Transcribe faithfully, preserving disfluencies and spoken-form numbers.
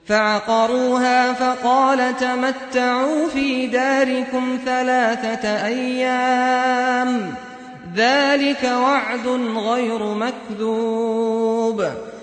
فعقروها فقال تمتعوا في داركم ثلاثة أيام ذلك وعد غير مكذوب